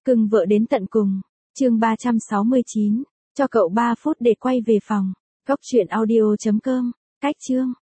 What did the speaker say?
Cưng vợ đến tận cùng. Chương 369. Cho cậu 3 phút để quay về phòng. Góc truyện audio.com. Cách chương.